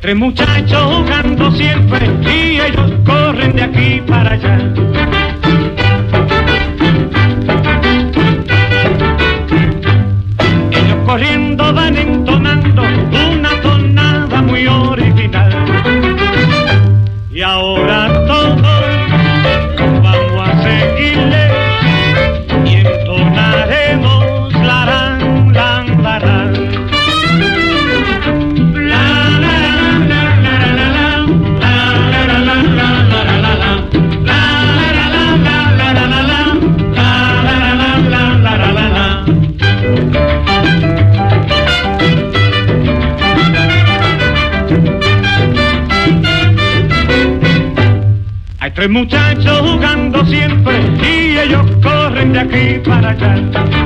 tres muchachos jugando siempre y ellos corren de aquí para allá. Ellos corriendo van entonando una tonada muy original. Y ahora todos vamos a seguirle y entonaremos la ran, ran, la ran. Hay tres muchachos jugando siempre y ellos corren de aquí para allá.